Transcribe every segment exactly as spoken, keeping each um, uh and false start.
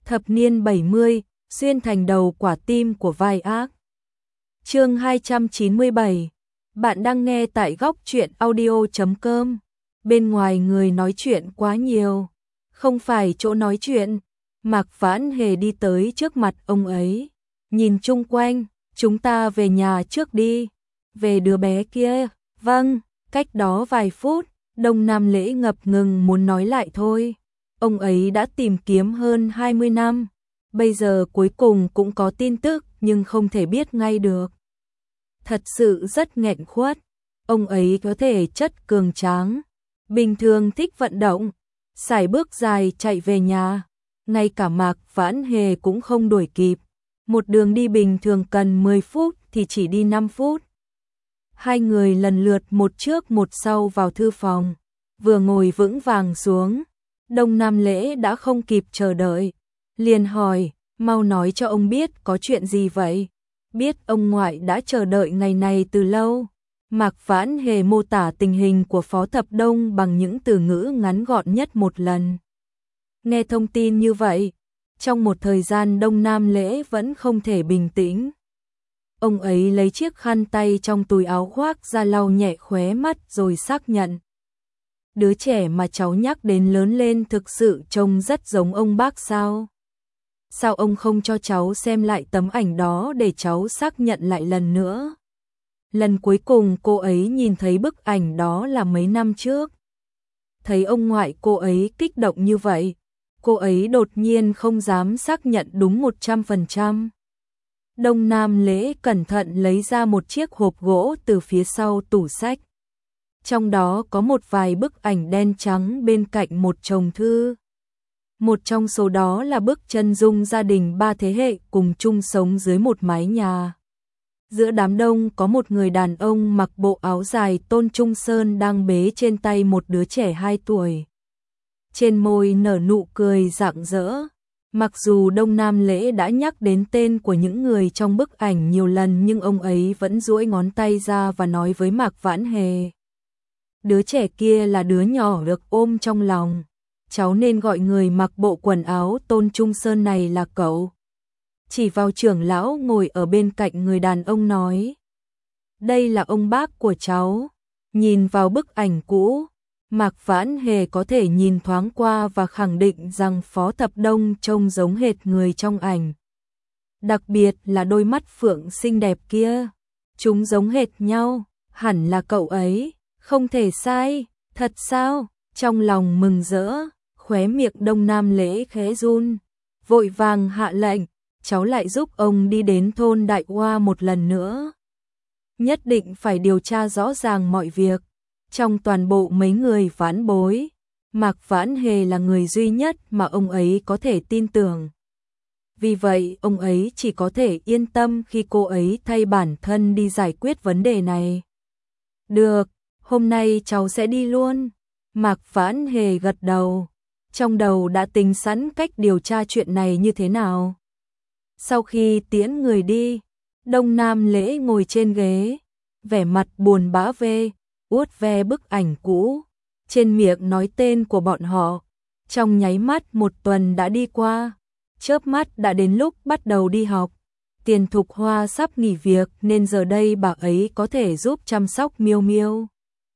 Thập niên bảy mươi, xuyên thành đầu quả tim của vai ác. Chương hai trăm chín mươi bảy. Bạn đang nghe tại góc truyện audio chấm com. Bên ngoài người nói chuyện quá nhiều, không phải chỗ nói chuyện. Mạc Vãn Hề đi tới trước mặt ông ấy, nhìn chung quanh, chúng ta về nhà trước đi. Về đứa bé kia, vâng. Cách đó vài phút, Đông Nam Lễ ngập ngừng muốn nói lại thôi. Ông ấy đã tìm kiếm hơn hai mươi năm, bây giờ cuối cùng cũng có tin tức nhưng không thể biết ngay được. Thật sự rất nghẹn khuất. Ông ấy có thể chất cường tráng, bình thường thích vận động, sải bước dài chạy về nhà. Ngay cả Mạc Vãn Hề cũng không đuổi kịp. Một đường đi bình thường cần mười phút thì chỉ đi năm phút. Hai người lần lượt một trước một sau vào thư phòng, vừa ngồi vững vàng xuống. Đông Nam Lễ đã không kịp chờ đợi, liền hỏi, mau nói cho ông biết có chuyện gì vậy? Biết ông ngoại đã chờ đợi ngày này từ lâu. Mạc Vãn Hề mô tả tình hình của Phó Thập Đông bằng những từ ngữ ngắn gọn nhất một lần. Nghe thông tin như vậy, trong một thời gian Đông Nam Lễ vẫn không thể bình tĩnh. Ông ấy lấy chiếc khăn tay trong túi áo khoác ra lau nhẹ khóe mắt rồi xác nhận. Đứa trẻ mà cháu nhắc đến lớn lên thực sự trông rất giống ông bác sao? Sao ông không cho cháu xem lại tấm ảnh đó để cháu xác nhận lại lần nữa? Lần cuối cùng cô ấy nhìn thấy bức ảnh đó là mấy năm trước. Thấy ông ngoại cô ấy kích động như vậy, cô ấy đột nhiên không dám xác nhận đúng một trăm phần trăm. Đông Nam Lễ cẩn thận lấy ra một chiếc hộp gỗ từ phía sau tủ sách. Trong đó có một vài bức ảnh đen trắng bên cạnh một chồng thư. Một trong số đó là bức chân dung gia đình ba thế hệ cùng chung sống dưới một mái nhà. Giữa đám đông có một người đàn ông mặc bộ áo dài tôn trung sơn đang bế trên tay một đứa trẻ hai tuổi. Trên môi nở nụ cười rạng rỡ. Mặc dù Đông Nam Lễ đã nhắc đến tên của những người trong bức ảnh nhiều lần nhưng ông ấy vẫn duỗi ngón tay ra và nói với Mạc Vãn Hề. Đứa trẻ kia là đứa nhỏ được ôm trong lòng. Cháu nên gọi người mặc bộ quần áo tôn trung sơn này là cậu. Chỉ vào trưởng lão ngồi ở bên cạnh người đàn ông nói. Đây là ông bác của cháu. Nhìn vào bức ảnh cũ, Mạc Vãn Hề có thể nhìn thoáng qua và khẳng định rằng Phó Thập Đông trông giống hệt người trong ảnh. Đặc biệt là đôi mắt phượng xinh đẹp kia. Chúng giống hệt nhau, hẳn là cậu ấy, không thể sai, thật sao? Trong lòng mừng rỡ, khóe miệng Đông Nam Lễ khẽ run, vội vàng hạ lệnh, cháu lại giúp ông đi đến thôn Đại Hoa một lần nữa. Nhất định phải điều tra rõ ràng mọi việc. Trong toàn bộ mấy người vãn bối, Mạc Vãn Hề là người duy nhất mà ông ấy có thể tin tưởng. Vì vậy, ông ấy chỉ có thể yên tâm khi cô ấy thay bản thân đi giải quyết vấn đề này. Được, hôm nay cháu sẽ đi luôn. Mạc Vãn Hề gật đầu, trong đầu đã tính sẵn cách điều tra chuyện này như thế nào. Sau khi tiễn người đi, Đông Nam Lễ ngồi trên ghế, vẻ mặt buồn bã về, uốt ve bức ảnh cũ, trên miệng nói tên của bọn họ. Trong nháy mắt một tuần đã đi qua, chớp mắt đã đến lúc bắt đầu đi học. Tiền Thục Hoa sắp nghỉ việc nên giờ đây bà ấy có thể giúp chăm sóc Miêu Miêu.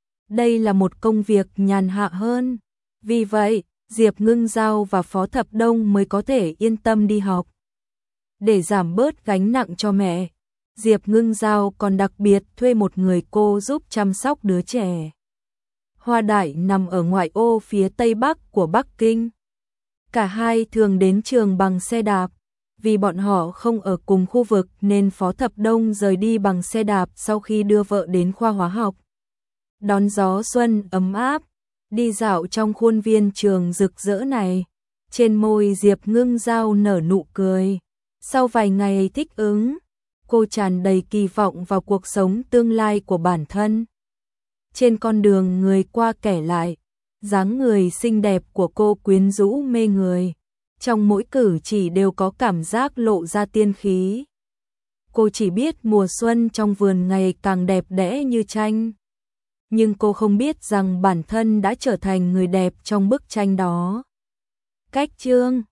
Đây là một công việc nhàn hạ hơn. Vì vậy, Diệp Ngưng Giao và Phó Thập Đông mới có thể yên tâm đi học. Để giảm bớt gánh nặng cho mẹ, Diệp Ngưng Giao còn đặc biệt thuê một người cô giúp chăm sóc đứa trẻ. Hoa Đại nằm ở ngoại ô phía tây bắc của Bắc Kinh. Cả hai thường đến trường bằng xe đạp. Vì bọn họ không ở cùng khu vực nên Phó Thập Đông rời đi bằng xe đạp sau khi đưa vợ đến khoa hóa học. Đón gió xuân ấm áp, đi dạo trong khuôn viên trường rực rỡ này. Trên môi Diệp Ngưng Giao nở nụ cười. Sau vài ngày thích ứng, cô tràn đầy kỳ vọng vào cuộc sống tương lai của bản thân. Trên con đường người qua kẻ lại, dáng người xinh đẹp của cô quyến rũ mê người. Trong mỗi cử chỉ đều có cảm giác lộ ra tiên khí. Cô chỉ biết mùa xuân trong vườn ngày càng đẹp đẽ như tranh. Nhưng cô không biết rằng bản thân đã trở thành người đẹp trong bức tranh đó. Cách chương